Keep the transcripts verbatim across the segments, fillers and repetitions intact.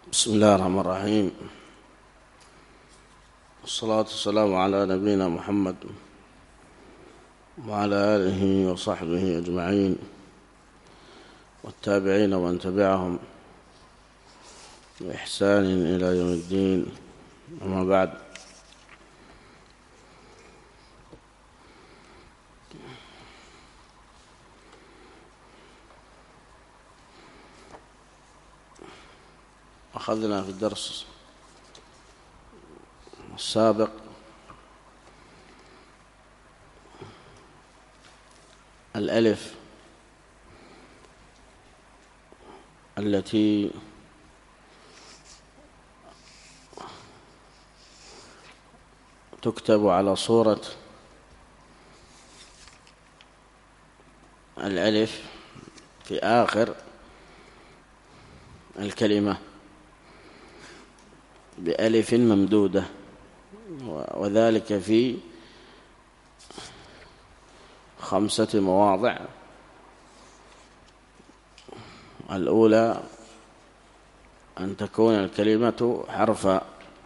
بسم الله الرحمن الرحيم، والصلاة والسلام على نبينا محمد وعلى آله وصحبه أجمعين والتابعين ومن تبعهم بإحسان إلى يوم الدين. أما بعد، أخذنا في الدرس السابق الألف التي تكتب على صورة الألف في آخر الكلمة بألف ممدودة، وذلك في خمسة مواضع. الأولى أن تكون الكلمة حرفا،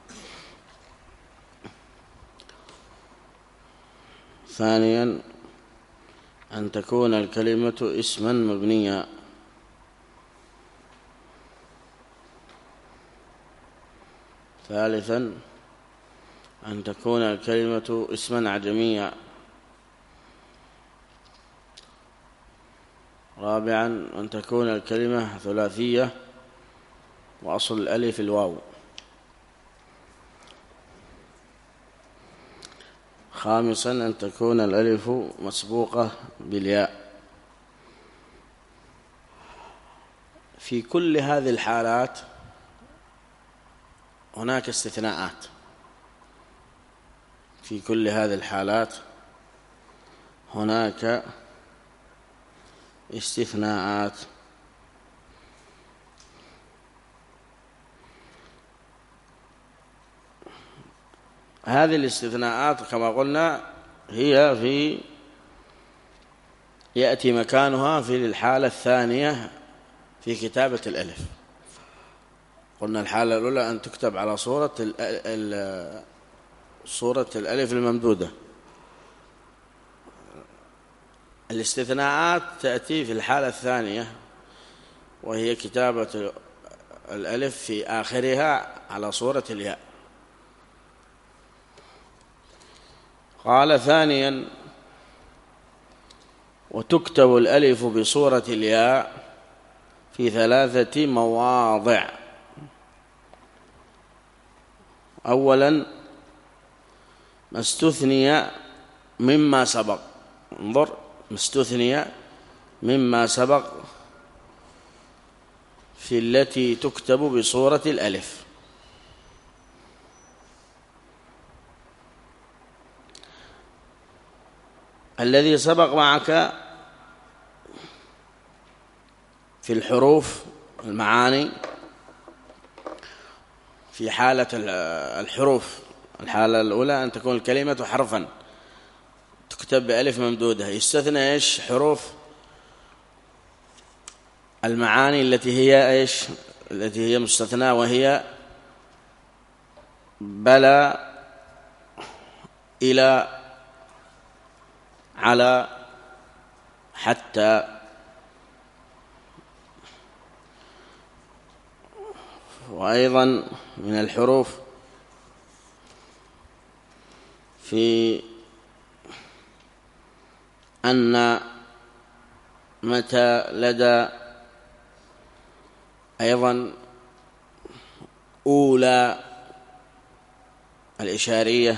ثانيا أن تكون الكلمة اسما مبنيا، ثالثا أن تكون الكلمة اسما عجميا، رابعا أن تكون الكلمة ثلاثية وأصل الألف الواو، خامسا أن تكون الألف مسبوقة بالياء. في كل هذه الحالات هناك استثناءات، في كل هذه الحالات هناك استثناءات. هذه الاستثناءات كما قلنا هي في يأتي مكانها في الحالة الثانية في كتابة الألف. قلنا الحالة الأولى أن تكتب على صورة صورة الألف الممدودة. الاستثناءات تأتي في الحالة الثانية، وهي كتابة الألف في آخرها على صورة الياء. قال ثانيا: وتكتب الألف بصورة الياء في ثلاثة مواضع. أولا ما استثني مما سبق. انظر، ما استثني مما سبق في التي تكتب بصورة الألف. الذي سبق معك في الحروف المعاني في حالة الحروف، الحالة الأولى أن تكون الكلمة حرفا تكتب بألف ممدودة. يستثنى إيش؟ حروف المعاني التي هي إيش؟ التي هي مستثنى، وهي بلى، إلى، على، حتى. وأيضا من الحروف في أن، متى، لدى، أيضا أولى الإشارية،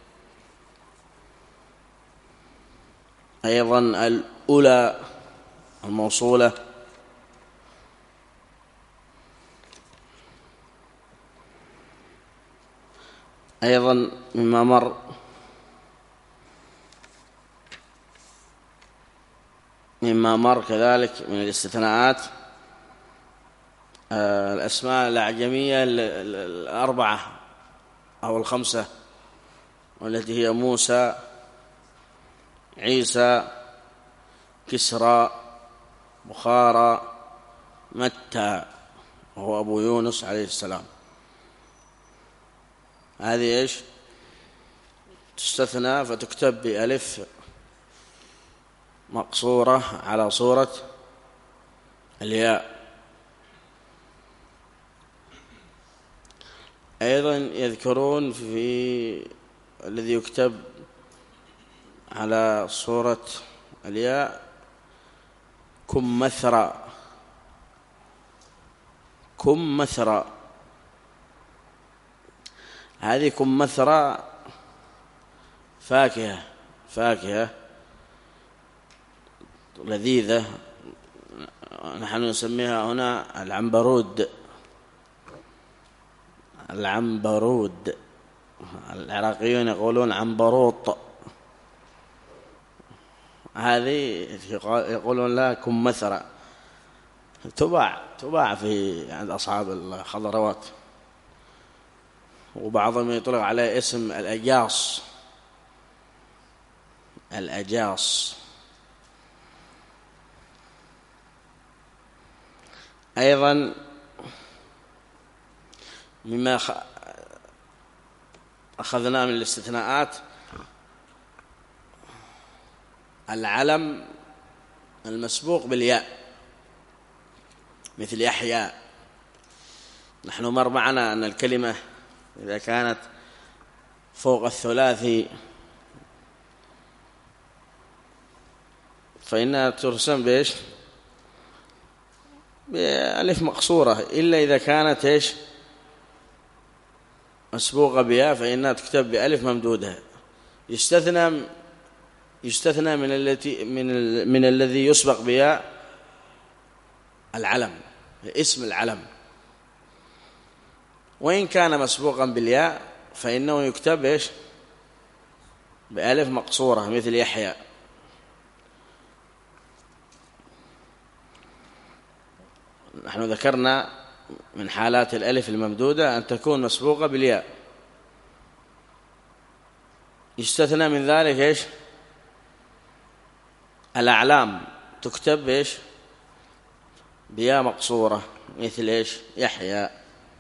أيضا الأولى الموصولة، أيضا مما مر مما مر كذلك من الاستثناءات الأسماء الأعجمية الأربعة أو الخمسة، والتي هي موسى، عيسى، كسرى، بخارى، متى. وهو أبو يونس عليه السلام. هذه إيش؟ تستثنى فتكتب بألف مقصورة على صورة الياء. أيضا يذكرون في الذي يكتب على صورة الياء كمثرى. كمثرى هذه كمثرى فاكهة فاكهة لذيذة، نحن نسميها هنا العنبرود. العنبرود العراقيون يقولون عنبروط، هذه يقولون لها كمثرى. تباع تباع في عند أصحاب الخضروات، وبعضهم يطلق عليه اسم الأجاص. الأجاص أيضا مما أخذناه من الاستثناءات العلم المسبوق بالياء مثل يحيى. نحن مر معنا أن الكلمة إذا كانت فوق الثلاثي فإنها ترسم بإيش؟ بألف مقصورة، إلا إذا كانت إيش؟ مسبوقة بياء فإنها تكتب بألف ممدودة. يستثنى يستثنى من التي من ال من الذي يسبق بياء العلم، اسم العلم، وإن كان مسبوقا بالياء فإنه يكتب إيش؟ بألف مقصورة مثل يحيى. نحن ذكرنا من حالات الألف الممدودة أن تكون مسبوقة بالياء. يستثنى من ذلك إيش؟ الأعلام تكتب إيش؟ بياء مقصورة مثل إيش؟ يحيى.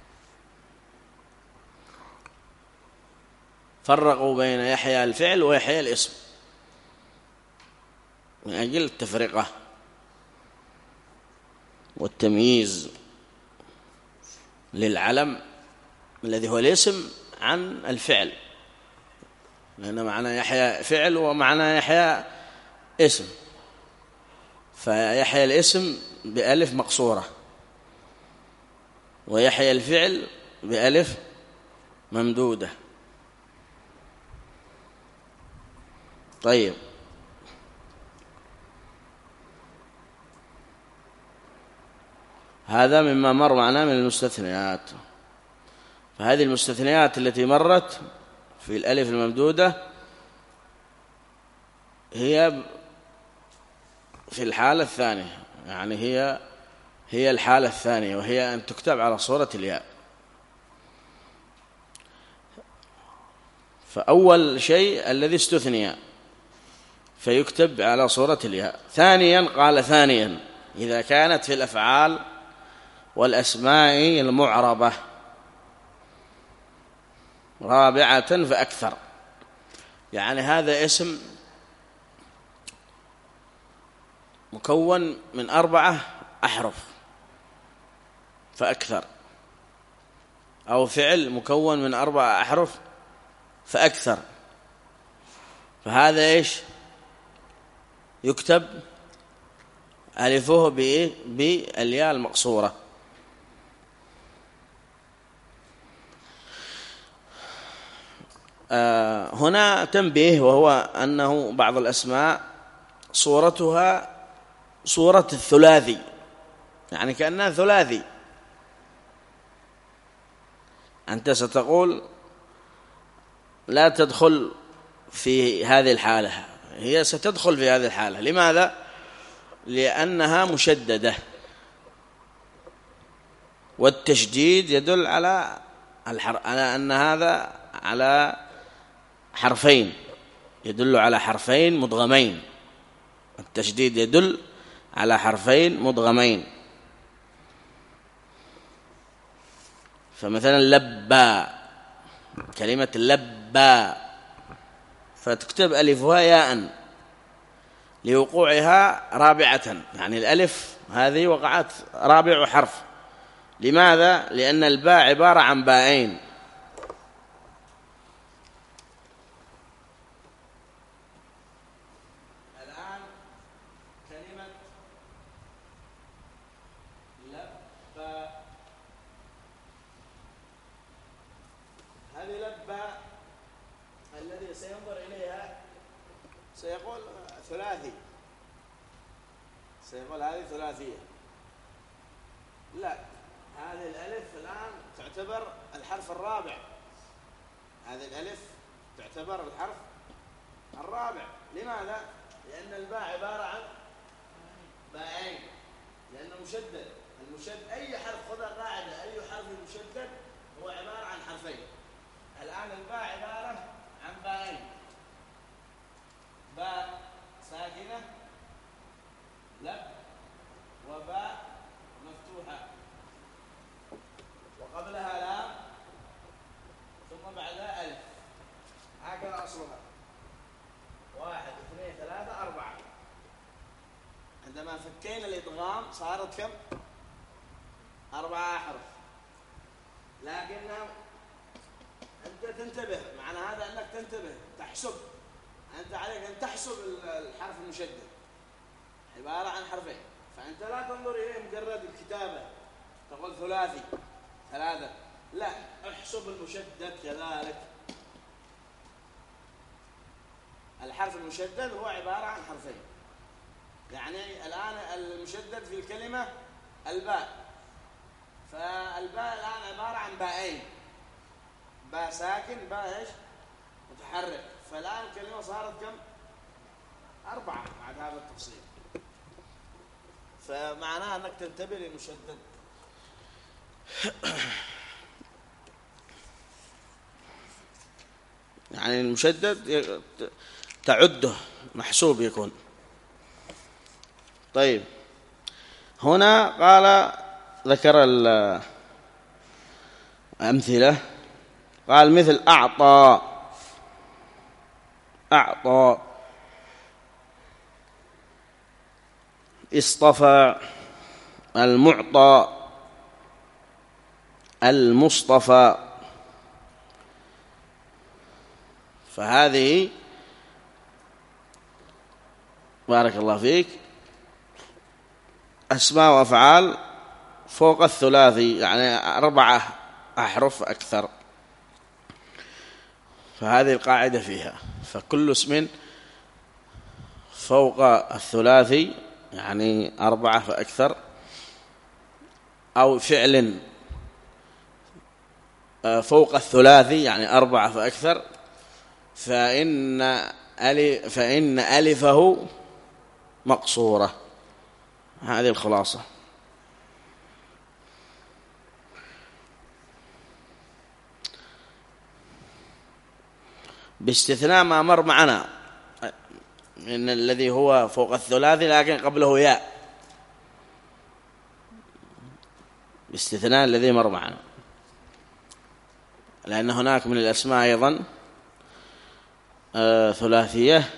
فرقوا بين يحيى الفعل ويحيى الاسم من أجل التفرقة والتمييز للعلم الذي هو الاسم عن الفعل، لأن معنى يحيى فعل ومعنى يحيى اسم، فيحيى الاسم بألف مقصورة ويحيى الفعل بألف ممدودة. طيب، هذا مما مر معنا من المستثنيات. فهذه المستثنيات التي مرت في الألف الممدودة هي في الحالة الثانية، يعني هي هي الحالة الثانية، وهي أن تكتب على صورة الياء. فأول شيء الذي استثني فيكتب على صورة الياء. ثانيا قال ثانيا إذا كانت في الأفعال والأسماء المعربة. رابعة فأكثر، يعني هذا اسم مكون من أربعة أحرف فأكثر، أو فعل مكون من أربعة أحرف فأكثر، فهذا إيش؟ يكتب ألفه بإيه؟ بالياء المقصورة. آه هنا تنبيه، وهو أنه بعض الأسماء صورتها صورة الثلاثي، يعني كأنها ثلاثي. أنت ستقول لا تدخل في هذه الحالة، هي ستدخل في هذه الحالة. لماذا؟ لأنها مشددة، والتشديد يدل على الحر... على أن هذا على حرفين، يدل على حرفين مدغمين. التشديد يدل على حرفين مدغمين. فمثلا لبى، كلمة لبى فتكتب ألفها ياء لوقوعها رابعة، يعني الألف هذه وقعت رابع حرف. لماذا؟ لأن الباء عبارة عن باءين. الآن كلمة لبى، هذه لبى الذي سينظر إليها سيقول ثلاثي، سيقول هذه ثلاثية. لا، هذه الألف الآن تعتبر الحرف الرابع، هذه الألف تعتبر الحرف الرابع. لماذا؟ لأن الباء عبارة عن باءين، لأنه مشدد. المشدد أي حرف، خذ قاعدة، أي حرف مشدد هو عبارة عن حرفين. الآن الباء عبارة عن باءين، باء ساكنة لب، وباء مفتوحة وقبلها لام ثم بعدها ألف. هكذا أصلها، واحد اثنين ثلاثة أربعة. عندما فكينا الإدغام صارت كم؟ أربعة أحرف. لكنها أنت تنتبه، معنى هذا أنك تنتبه تحسب، أنت عليك أن تحسب الحرف المشدد عبارة عن حرفين. فأنت لا تنظر إليه مجرد الكتابة تقول ثلاثي ثلاثة، لا، احسب المشدد كذلك. الحرف المشدد هو عبارة عن حرفين، يعني الآن المشدد في الكلمة الباء، فالباء الآن عبارة عن باءين، باء ساكن باء ايش؟ متحرك. فالآن الكلمة صارت كم؟ أربعة بعد هذا التفصيل. فمعناها أنك تنتبه للمشدد. يعني المشدد تعده محسوب يكون. طيب، هنا قال ذكر الأمثلة، قال مثل أعطى، أعطى، اصطفى، المعطى، المصطفى. فهذه بارك الله فيك أسماء وأفعال فوق الثلاثي، يعني أربعة أحرف أكثر. فهذه القاعدة فيها، فكل اسم فوق الثلاثي يعني أربعة فأكثر، أو فعل فوق الثلاثي يعني أربعة فأكثر، فإن ألف فإن ألفه مقصورة. هذه الخلاصة. باستثناء ما مر معنا من الذي هو فوق الثلاثي لكن قبله ياء، باستثناء الذي مر معنا، لأن هناك من الأسماء أيضا آه ثلاثية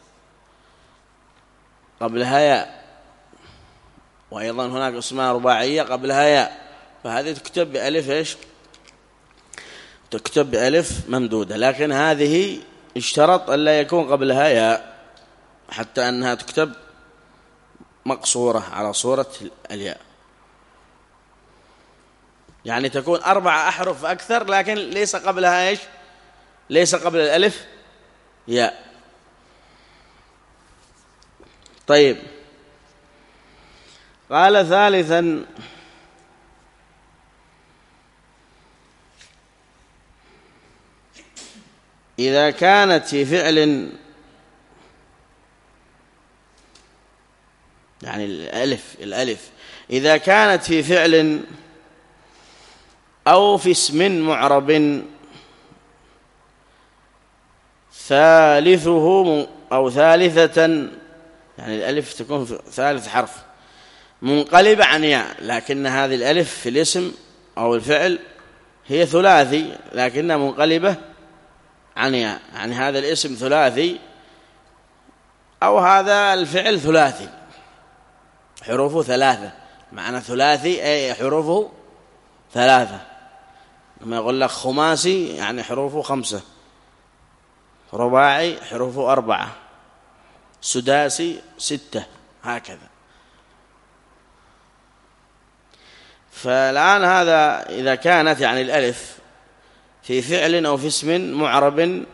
قبلها ياء، وأيضا هناك أسماء رباعية قبلها ياء، فهذه تكتب بألف إيش؟ تكتب بألف ممدودة. لكن هذه اشترط أن لا يكون قبلها ياء حتى أنها تكتب مقصورة على صورة الياء، يعني تكون أربع أحرف أكثر لكن ليس قبلها إيش؟ ليس قبل الألف ياء. طيب، قال ثالثا إذا كانت في فعل، يعني الألف الألف إذا كانت في فعل أو في اسم معرب ثالثه أو ثالثة، يعني الألف تكون في ثالث حرف منقلبة عن ياء، لكن هذه الألف في الاسم أو الفعل هي ثلاثي لكنها منقلبة عن ياء، يعني هذا الاسم ثلاثي أو هذا الفعل ثلاثي حروفه ثلاثة، معنى ثلاثي أي حروفه ثلاثة. لما يقول لك خماسي يعني حروفه خمسة، رباعي حروفه أربعة، سداسي ستة، هكذا. فالآن هذا إذا كانت يعني الألف في فعل أو في اسم معرب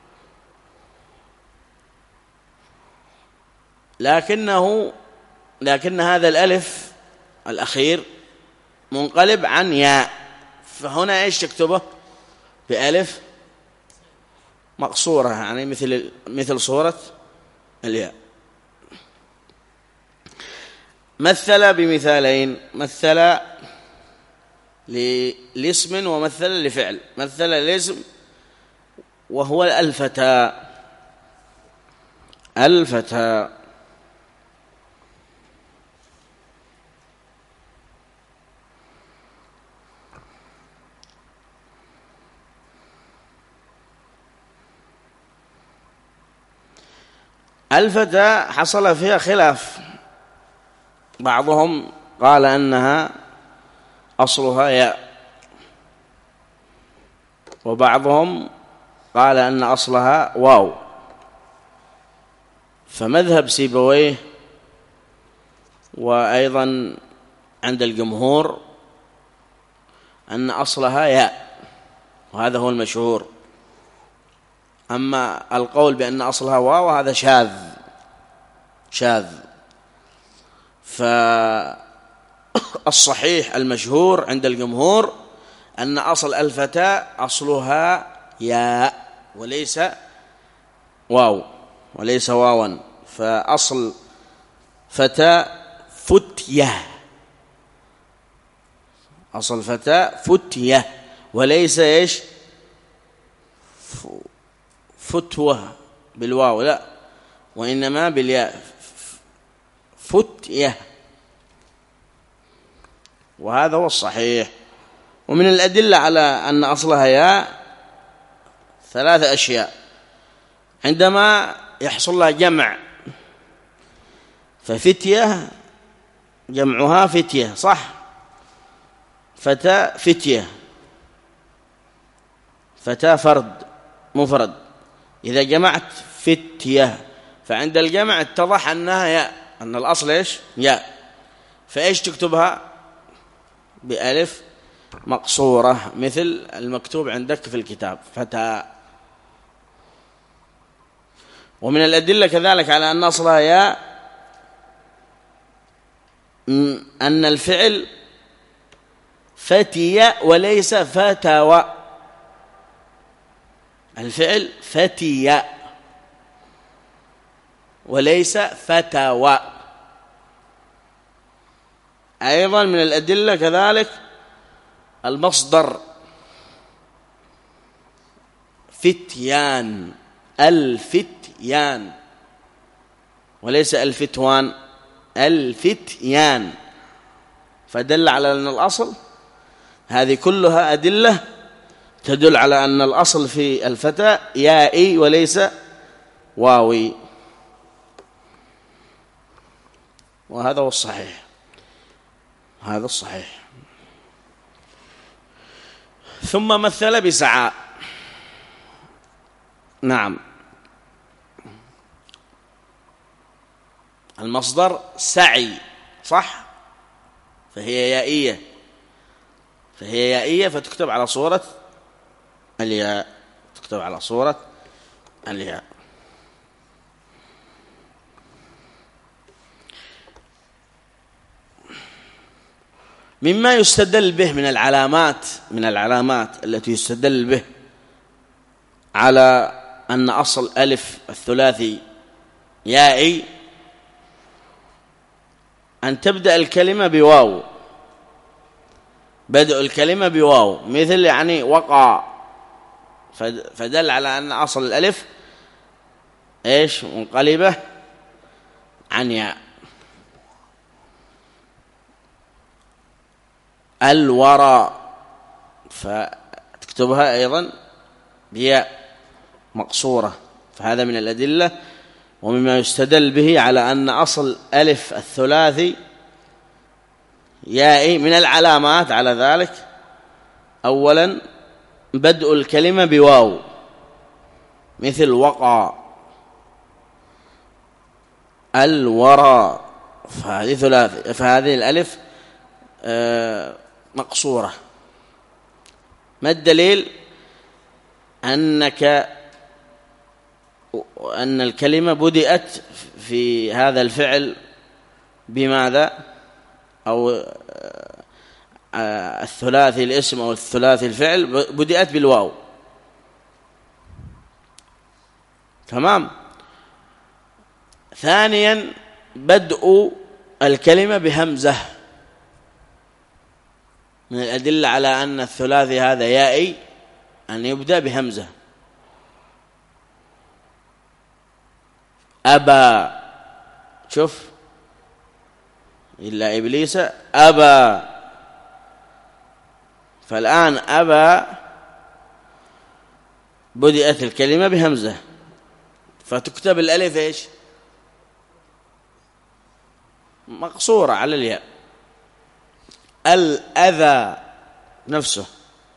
لكنه لكن هذا الألف الأخير منقلب عن ياء، فهنا إيش تكتبه؟ بألف مقصورة، يعني مثل مثل صورة الياء. مثل بمثالين، مثل لاسم ومثل لفعل. مثل الاسم وهو الفتى، الفتى. الفتى حصل فيها خلاف، بعضهم قال أنها أصلها ياء، وبعضهم قال أن أصلها واو. فمذهب سيبويه وأيضا عند الجمهور أن أصلها ياء، وهذا هو المشهور. أما القول بأن أصلها واو هذا شاذ شاذ. فالصحيح المشهور عند الجمهور أن أصل الفتاة أصلها ياء وليس واو، وليس واوا. فأصل فتاة فتية، أصل فتاة فتية وليس إيش فتوة بالواو، لا، وإنما بالياء فتية، وهذا هو الصحيح. ومن الأدلة على أن أصلها ياء ثلاثة أشياء. عندما يحصل لها جمع، ففتية جمعها فتية، صح؟ فتاة فتية، فتاة فرد مفرد. إذا جمعت فتية فعند الجمع اتضح أنها ياء، أن الأصل إيش؟ ياء. فإيش تكتبها؟ بألف مقصورة مثل المكتوب عندك في الكتاب فتى. ومن الأدلة كذلك على أن أصلها ياء أن الفعل فتي وليس فتوى، الفعل فتي وليس فتوى. أيضا من الأدلة كذلك المصدر فتيان، الفتيان وليس الفتوان، الفتيان، فدل على أن الأصل. هذه كلها أدلة تدل على أن الأصل في الفتى يائي وليس واوي، وهذا هو الصحيح، هذا الصحيح. ثم مثل بسعى. نعم، المصدر سعي، صح؟ فهي يائية، فهي يائية فتكتب على صورة الياء، تكتب على صورة الياء. مما يستدل به من العلامات، من العلامات التي يستدل به على أن أصل ألف الثلاثي يائي أن تبدأ الكلمة بواو، بدء الكلمة بواو، مثل يعني وقع، فدل على أن أصل الألف إيش؟ منقلبة عن ياء. الورى، يكتبها أيضا بياء مقصورة. فهذا من الأدلة ومما يستدل به على أن أصل ألف الثلاثي يائي. من العلامات على ذلك أولا بدء الكلمة بواو مثل وقع، الورى، فهذه ثلاثي، فهذه الألف مقصورة. ما الدليل؟ أنك أن الكلمة بدأت في هذا الفعل بماذا؟ أو الثلاثي الاسم أو الثلاثي الفعل بدأت بالواو. تمام. ثانيا بدء الكلمة بهمزة. من الأدلة على أن الثلاثي هذا يائي أن يبدأ بهمزة. أبى، شوف، إلا إبليس أبى. فالآن أبى بدأت الكلمة بهمزة، فتكتب الألف إيش؟ مقصورة على الياء. الأذى نفسه.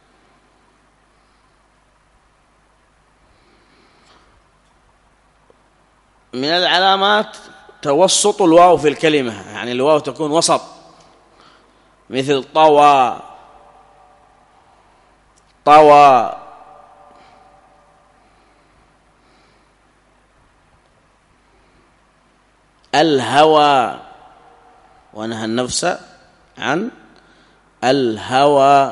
من العلامات توسط الواو في الكلمة، يعني الواو تكون وسط، مثل طوى، طوى، الهوى، ونهى النفس عن الهوى،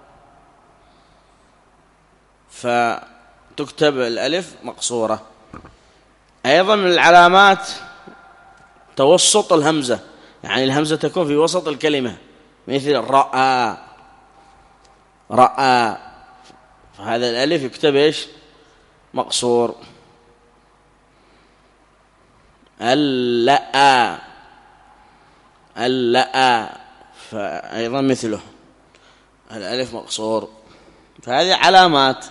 فتكتب الألف مقصورة. أيضا من العلامات توسط الهمزة، يعني الهمزة تكون في وسط الكلمة، مثل رأى، رأى، فهذا الألف يكتب إيش؟ مقصور. اللأ، اللأ، فأيضا مثله الألف مقصور. فهذه علامات: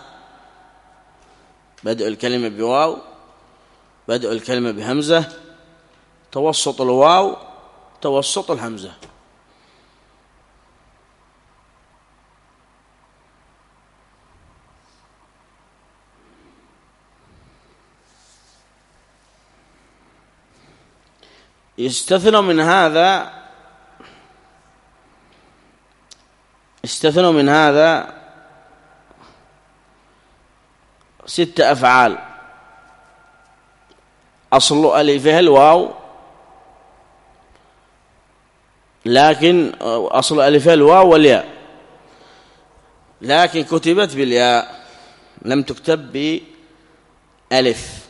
بدء الكلمة بواو، بدء الكلمة بهمزة، توسط الواو، توسط الهمزة. يستثنى من هذا استثنوا من هذا ست أفعال أصل ألفها الواو، لكن أصل ألفها الواو والياء، لكن كتبت بالياء لم تكتب بألف.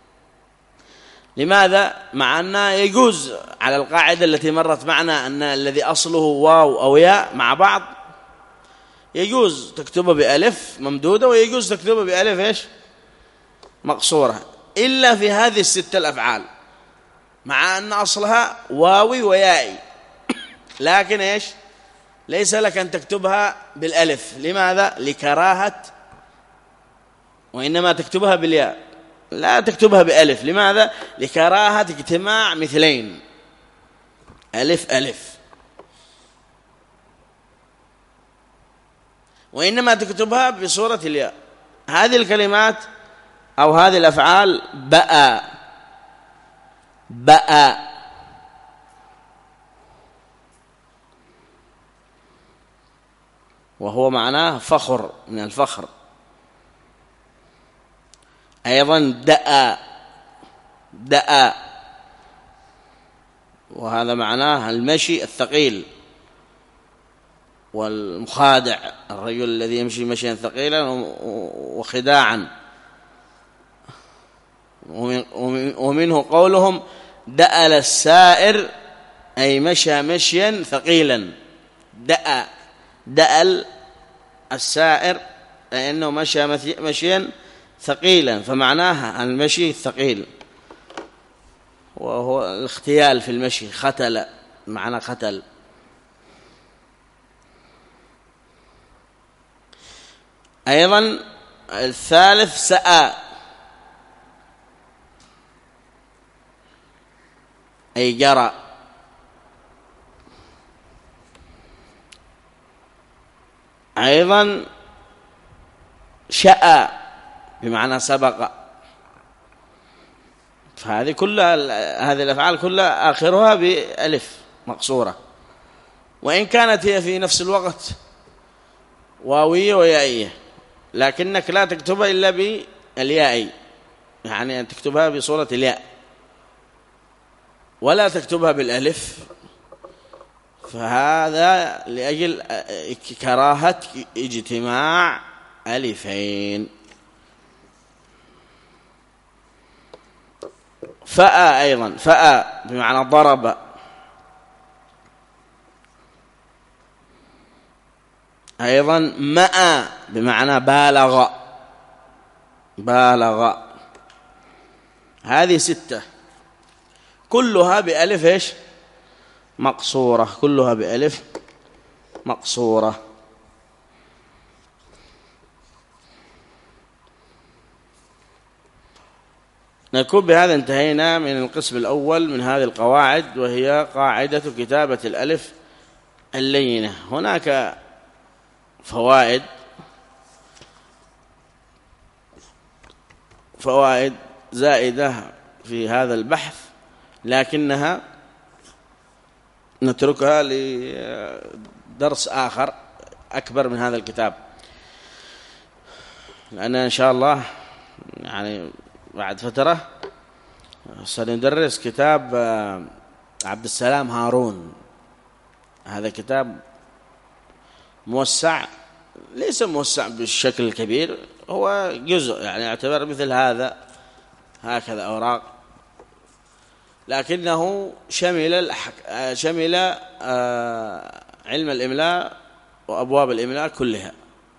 لماذا؟ مع أن يجوز على القاعدة التي مرت معنا أن الذي أصله واو أو ياء مع بعض يجوز تكتبه بألف ممدودة ويجوز تكتبه بألف إيش؟ مقصورة، إلا في هذه الستة الأفعال، مع أن أصلها واوي ويائي، لكن إيش؟ ليس لك أن تكتبها بالألف. لماذا؟ لكراهة، وإنما تكتبها بالياء، لا تكتبها بألف. لماذا؟ لكراهة اجتماع مثلين، ألف ألف، وإنما تكتبها بصورة الياء. هذه الكلمات أو هذه الأفعال: بأ، بأ، وهو معناه فخر، من الفخر. أيضا دأ، دأ، وهذا معناه المشي الثقيل والمخادع، الرجل الذي يمشي مشيا ثقيلا وخداعا. ومنه قولهم دأل السائر، أي مشى مشيا ثقيلا. دأ، دأل السائر لأنه مشى مشيا ثقيلا، فمعناها المشي الثقيل، وهو الاختيال في المشي، ختل، معنى ختل. أيضا الثالث سأى، أي جرى. أيضا شأى بمعنى سبق. فهذه كلها هذه الأفعال كلها آخرها بألف مقصورة، وإن كانت هي في نفس الوقت واوية ويائية، لكنك لا تكتبها إلا بالياء، يعني أن تكتبها بصورة الياء ولا تكتبها بالألف، فهذا لأجل كراهة اجتماع ألفين. فأ أيضا، فأ بمعنى ضرب. أيضا مأ بمعنى بالغ، بالغ. هذه ستة كلها بألف إيش؟ مقصورة، كلها بألف مقصورة. نكون بهذا انتهينا من القسم الأول من هذه القواعد، وهي قاعدة كتابة الألف اللينة. هناك فوائد فوائد زائدة في هذا البحث، لكنها نتركها لدرس آخر أكبر من هذا الكتاب، لأن إن شاء الله يعني بعد فترة سندرس كتاب عبد السلام هارون. هذا كتاب موسع، ليس موسع بالشكل الكبير، هو جزء يعني يعتبر مثل هذا هكذا أوراق، لكنه شمل الأحك... شمل علم الإملاء وأبواب الإملاء كلها،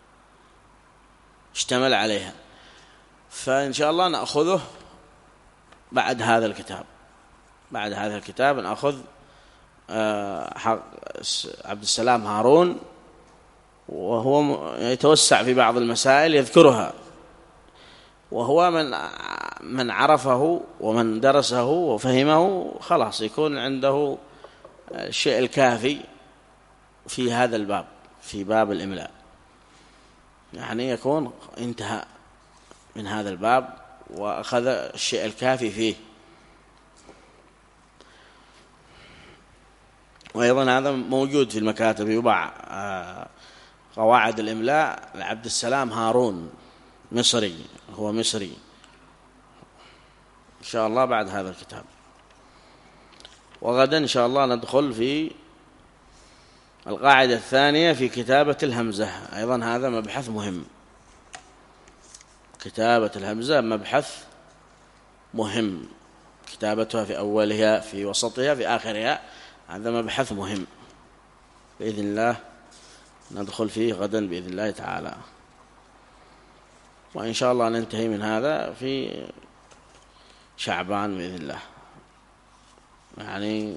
اشتمل عليها. فإن شاء الله نأخذه بعد هذا الكتاب، بعد هذا الكتاب نأخذ حق عبد السلام هارون، وهو يتوسع في بعض المسائل يذكرها، وهو من من عرفه ومن درسه وفهمه خلاص يكون عنده الشيء الكافي في هذا الباب، في باب الإملاء، يعني يكون انتهى من هذا الباب وأخذ الشيء الكافي فيه. وأيضا هذا موجود في المكاتب، يباع قواعد الإملاء لعبد السلام هارون، مصري، هو مصري. إن شاء الله بعد هذا الكتاب. وغدا إن شاء الله ندخل في القاعدة الثانية في كتابة الهمزة. أيضا هذا مبحث مهم، كتابة الهمزة مبحث مهم، كتابتها في أولها في وسطها في آخرها، هذا مبحث مهم بإذن الله ندخل فيه غدا بإذن الله تعالى. وإن شاء الله ننتهي من هذا في شعبان بإذن الله، يعني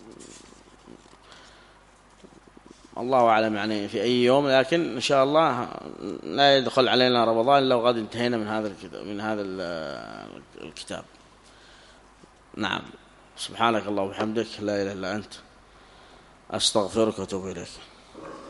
الله أعلم يعني في أي يوم، لكن إن شاء الله لا يدخل علينا رمضان إلا وقد انتهينا من هذا الكتاب من هذا الكتاب. نعم. سبحانك اللهم وبحمدك، لا إله إلا أنت، أستغفرك وأتوب إليك.